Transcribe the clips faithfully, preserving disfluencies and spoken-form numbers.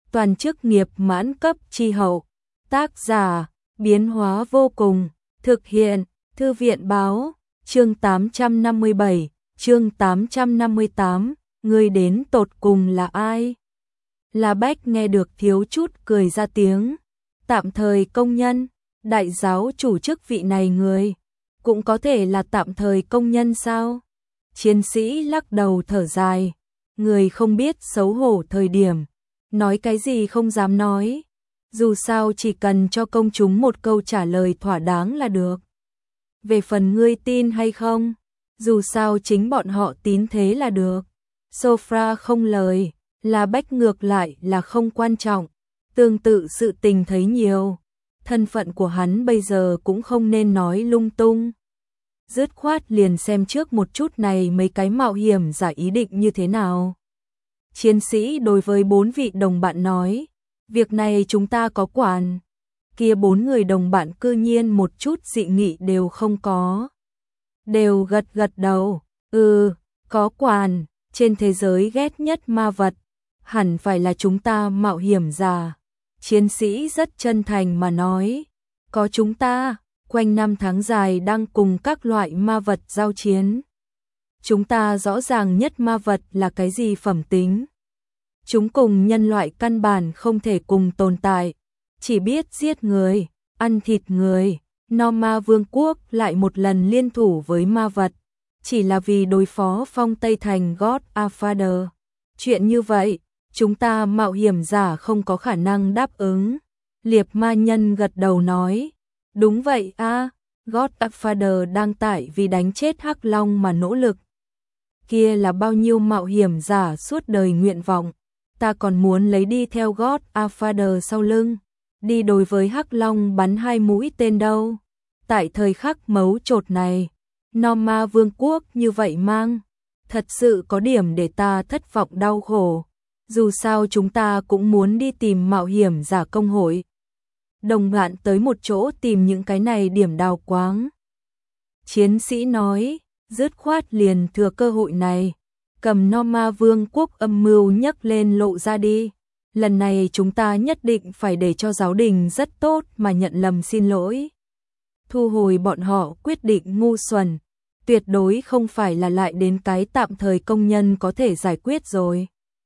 toàn chức nghiệp mãn cấp chi hậu. Tác giả, biến hóa vô cùng, thực hiện, Thư viện báo, chương tám trăm năm mươi bảy, chương tám trăm năm mươi tám, người đến tột cùng là ai? La Bách nghe được thiếu chút cười ra tiếng, tạm thời công nhân, đại giáo chủ chức vị này người, cũng có thể là tạm thời công nhân sao? Chiến sĩ lắc đầu thở dài, người không biết xấu hổ thời điểm, nói cái gì không dám nói, dù sao chỉ cần cho công chúng một câu trả lời thỏa đáng là được. Về phần ngươi tin hay không, dù sao chính bọn họ tín thế là được. Sophia không lời, La Bách ngược lại là không quan trọng, tương tự sự tình thấy nhiều, thân phận của hắn bây giờ cũng không nên nói lung tung. Dứt khoát liền xem trước một chút này mấy cái mạo hiểm giả ý định như thế nào. Chiến sĩ đối với bốn vị đồng bạn nói, việc này chúng ta có quản. Kia bốn người đồng bạn cư nhiên một chút dị nghị đều không có. Đều gật gật đầu, ừ, có quản, trên thế giới ghét nhất ma vật, hẳn phải là chúng ta mạo hiểm giả. Chiến sĩ rất chân thành mà nói, có chúng ta, quanh năm tháng dài đang cùng các loại ma vật giao chiến. Chúng ta rõ ràng nhất ma vật là cái gì phẩm tính. Chúng cùng nhân loại căn bản không thể cùng tồn tại, chỉ biết giết người, ăn thịt người. No Ma Vương quốc lại một lần liên thủ với ma vật, chỉ là vì đối phó Phong Tây Thành Godfather. Chuyện như vậy, chúng ta mạo hiểm giả không có khả năng đáp ứng. Liệp ma nhân gật đầu nói, đúng vậy a, à, Godfather đang tại vì đánh chết Hắc Long mà nỗ lực. Kia là bao nhiêu mạo hiểm giả suốt đời nguyện vọng, ta còn muốn lấy đi theo Godfather sau lưng, đi đối với Hắc Long bắn hai mũi tên đâu. Tại thời khắc mấu chốt này, No Ma Vương quốc như vậy mang, thật sự có điểm để ta thất vọng đau khổ. Dù sao chúng ta cũng muốn đi tìm mạo hiểm giả công hội. Đồng bạn tới một chỗ tìm những cái này điểm đào quáng. Chiến sĩ nói, dứt khoát liền thừa cơ hội này, cầm No Ma Vương quốc âm mưu nhấc lên lộ ra đi. Lần này chúng ta nhất định phải để cho giáo đình rất tốt mà nhận lầm xin lỗi. Thu hồi bọn họ quyết định ngu xuẩn, tuyệt đối không phải là lại đến cái tạm thời công nhân có thể giải quyết rồi.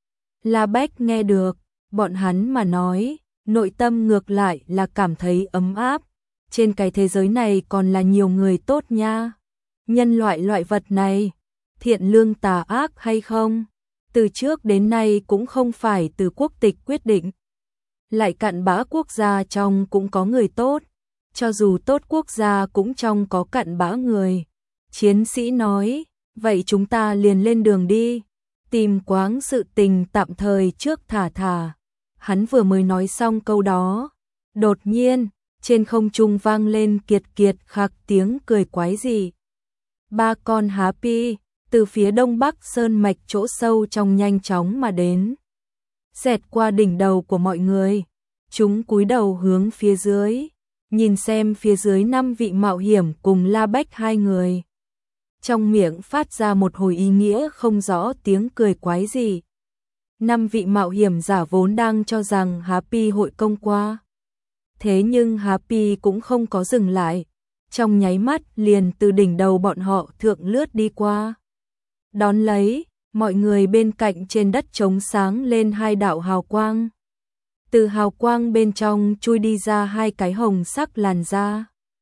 La Bách nghe được, bọn hắn mà nói, nội tâm ngược lại là cảm thấy ấm áp. Trên cái thế giới này còn là nhiều người tốt nha. Nhân loại loại vật này, thiện lương tà ác hay không, từ trước đến nay cũng không phải từ quốc tịch quyết định. Lại cặn bã quốc gia trong cũng có người tốt, cho dù tốt quốc gia cũng trong có cặn bã người. Chiến sĩ nói, vậy chúng ta liền lên đường đi, tìm quáng sự tình tạm thời trước thả thả. Hắn vừa mới nói xong câu đó, đột nhiên, trên không trung vang lên kiệt kiệt khạc tiếng cười quái dị. Ba con Happy, từ phía đông bắc sơn mạch chỗ sâu trong nhanh chóng mà đến. Xẹt qua đỉnh đầu của mọi người, chúng cúi đầu hướng phía dưới, nhìn xem phía dưới năm vị mạo hiểm cùng La Bách hai người. Trong miệng phát ra một hồi ý nghĩa không rõ tiếng cười quái gì. Năm vị mạo hiểm giả vốn đang cho rằng Happy hội công qua. Thế nhưng Happy cũng không có dừng lại, trong nháy mắt liền từ đỉnh đầu bọn họ thượng lướt đi qua. Đón lấy, mọi người bên cạnh trên đất trống sáng lên hai đạo hào quang. Từ hào quang bên trong chui đi ra hai cái hồng sắc làn da.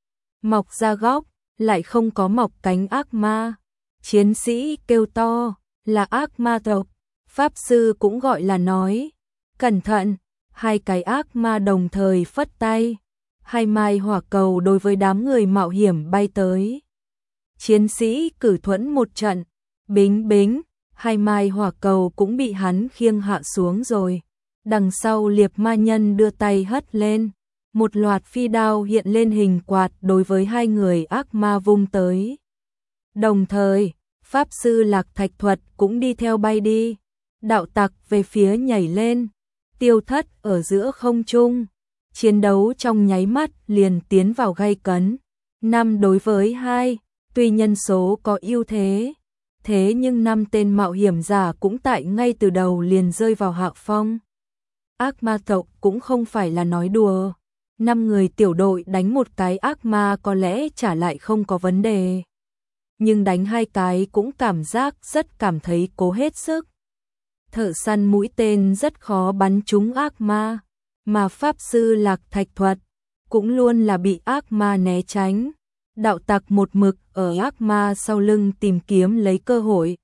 Mọc ra góc, lại không có mọc cánh ác ma. Chiến sĩ kêu to, là ác ma tộc. Pháp sư cũng gọi là nói, cẩn thận, hai cái ác ma đồng thời phất tay. Hai mai hỏa cầu đối với đám người mạo hiểm bay tới. Chiến sĩ cử thuẫn một trận, bính bính, hai mai hỏa cầu cũng bị hắn khiêng hạ xuống rồi. Đằng sau liệp ma nhân đưa tay hất lên, một loạt phi đao hiện lên hình quạt đối với hai người ác ma vung tới. Đồng thời, Pháp sư Lạc Thạch Thuật cũng đi theo bay đi, đạo tặc về phía nhảy lên, tiêu thất ở giữa không trung. Chiến đấu trong nháy mắt liền tiến vào gay cấn. Năm đối với hai, tuy nhân số có ưu thế, thế nhưng năm tên mạo hiểm giả cũng tại ngay từ đầu liền rơi vào hạ phong. Ác ma tộc cũng không phải là nói đùa. Năm người tiểu đội đánh một cái ác ma có lẽ trả lại không có vấn đề. Nhưng đánh hai cái cũng cảm giác rất cảm thấy cố hết sức. Thợ săn mũi tên rất khó bắn trúng ác ma, mà pháp sư lạc thạch thuật cũng luôn là bị ác ma né tránh. Đạo tặc một mực ở ác ma sau lưng tìm kiếm lấy cơ hội.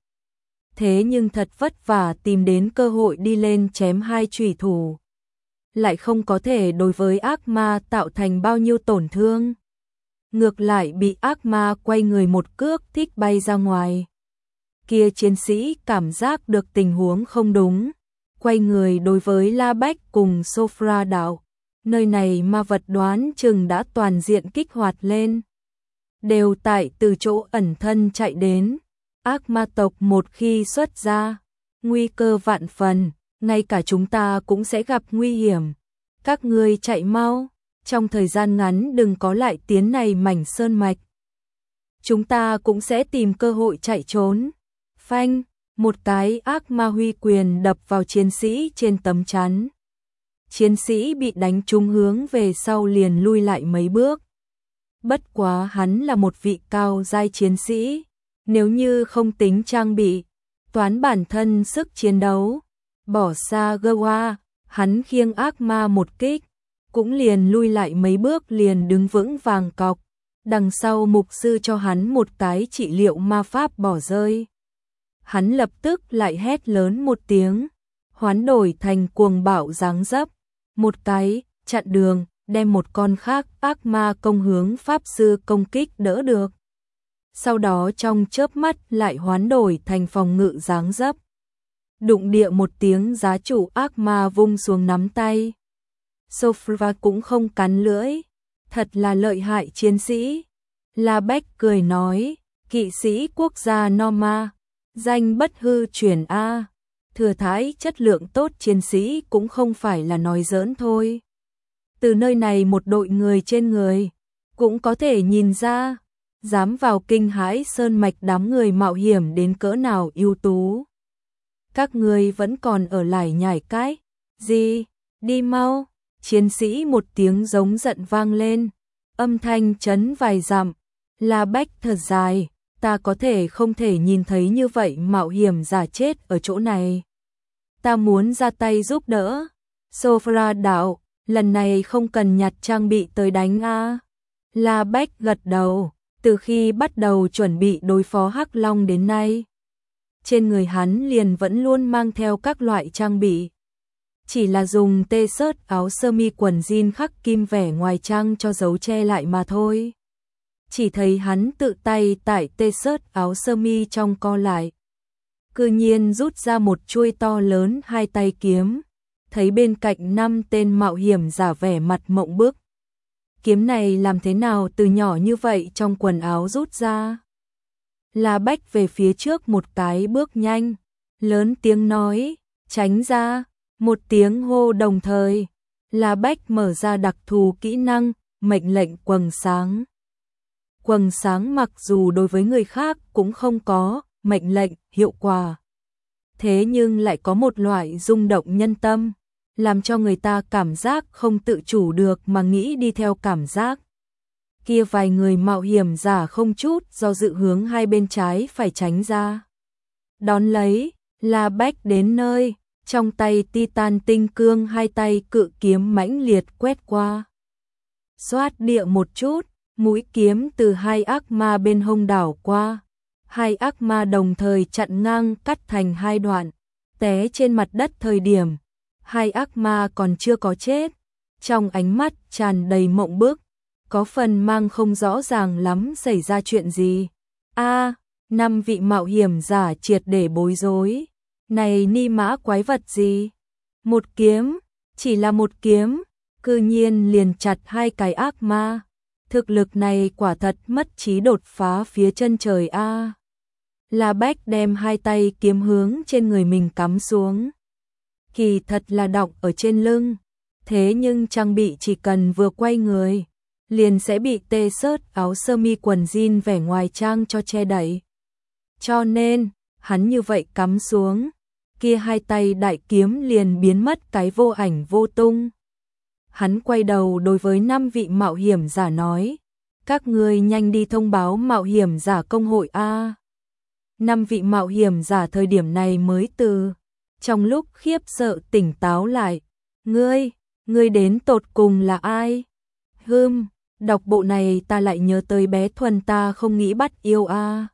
Thế nhưng thật vất vả tìm đến cơ hội đi lên chém hai chủy thủ, lại không có thể đối với ác ma tạo thành bao nhiêu tổn thương. Ngược lại bị ác ma quay người một cước thích bay ra ngoài. Kia chiến sĩ cảm giác được tình huống không đúng, quay người đối với La Bách cùng Sofra đạo. Nơi này ma vật đoán chừng đã toàn diện kích hoạt lên. Đều tại từ chỗ ẩn thân chạy đến. Ác ma tộc một khi xuất ra, nguy cơ vạn phần, ngay cả chúng ta cũng sẽ gặp nguy hiểm. Các ngươi chạy mau, trong thời gian ngắn đừng có lại tiến này mảnh sơn mạch. Chúng ta cũng sẽ tìm cơ hội chạy trốn. Phanh, một cái ác ma huy quyền đập vào chiến sĩ trên tấm chắn. Chiến sĩ bị đánh trúng hướng về sau liền lui lại mấy bước. Bất quá hắn là một vị cao giai chiến sĩ, nếu như không tính trang bị, toán bản thân sức chiến đấu, bỏ xa Gawa, hắn khiêng ác ma một kích, cũng liền lui lại mấy bước liền đứng vững vàng cọc. Đằng sau mục sư cho hắn một cái trị liệu ma pháp bỏ rơi. Hắn lập tức lại hét lớn một tiếng, hoán đổi thành cuồng bạo dáng dấp, một cái chặn đường, đem một con khác ác ma công hướng pháp sư công kích đỡ được. Sau đó trong chớp mắt lại hoán đổi thành phòng ngự dáng dấp. Đụng địa một tiếng giá chủ ác ma vung xuống nắm tay. Sofra cũng không cắn lưỡi, thật là lợi hại chiến sĩ. La Bách cười nói, kỵ sĩ quốc gia Norma, danh bất hư truyền A, thừa thái chất lượng tốt chiến sĩ cũng không phải là nói giỡn thôi. Từ nơi này một đội người trên người, cũng có thể nhìn ra, dám vào kinh hãi sơn mạch đám người mạo hiểm đến cỡ nào ưu tú. Các người vẫn còn ở lại nhảy cái, gì, đi mau, chiến sĩ một tiếng giống giận vang lên, âm thanh chấn vài dặm. La Bách thật dài, ta có thể không thể nhìn thấy như vậy mạo hiểm giả chết ở chỗ này. Ta muốn ra tay giúp đỡ. Sofra đạo, lần này không cần nhặt trang bị tới đánh a. La Bách gật đầu, từ khi bắt đầu chuẩn bị đối phó Hắc Long đến nay, trên người hắn liền vẫn luôn mang theo các loại trang bị. Chỉ là dùng t-shirt áo sơ mi quần jean khắc kim vẻ ngoài trang cho dấu che lại mà thôi. Chỉ thấy hắn tự tay tải t-shirt áo sơ mi trong co lại. Cư nhiên rút ra một chuôi to lớn hai tay kiếm. Thấy bên cạnh năm tên mạo hiểm giả vẻ mặt mộng bức. Kiếm này làm thế nào từ nhỏ như vậy trong quần áo rút ra? La Bách về phía trước một cái bước nhanh, lớn tiếng nói, tránh ra, một tiếng hô đồng thời. La Bách mở ra đặc thù kỹ năng, mệnh lệnh quầng sáng. Quầng sáng mặc dù đối với người khác cũng không có mệnh lệnh hiệu quả, thế nhưng lại có một loại rung động nhân tâm, làm cho người ta cảm giác không tự chủ được mà nghĩ đi theo cảm giác. Kia vài người mạo hiểm giả không chút do dự hướng hai bên trái phải tránh ra. Đón lấy, La Bách đến nơi, trong tay Titan tinh cương hai tay cự kiếm mãnh liệt quét qua. Xoát địa một chút, mũi kiếm từ hai ác ma bên hông đảo qua. Hai ác ma đồng thời chặn ngang cắt thành hai đoạn, té trên mặt đất thời điểm. Hai ác ma còn chưa có chết, trong ánh mắt tràn đầy mộng bức, có phần mang không rõ ràng lắm xảy ra chuyện gì. A, năm vị mạo hiểm giả triệt để bối rối. Này ni mã quái vật gì? Một kiếm, chỉ là một kiếm, cư nhiên liền chặt hai cái ác ma. Thực lực này quả thật mất trí đột phá phía chân trời a. La Bách đem hai tay kiếm hướng trên người mình cắm xuống. Kỳ thật là đọng ở trên lưng, thế nhưng trang bị chỉ cần vừa quay người, liền sẽ bị t-shirt áo sơ mi quần jean vẻ ngoài trang cho che đậy. Cho nên, hắn như vậy cắm xuống, kia hai tay đại kiếm liền biến mất cái vô ảnh vô tung. Hắn quay đầu đối với năm vị mạo hiểm giả nói, các ngươi nhanh đi thông báo mạo hiểm giả công hội a. Năm vị mạo hiểm giả thời điểm này mới từ trong lúc khiếp sợ tỉnh táo lại. Ngươi, ngươi đến tột cùng là ai? Hừm, đọc bộ này ta lại nhớ tới bé Thuần ta không nghĩ bắt yêu a.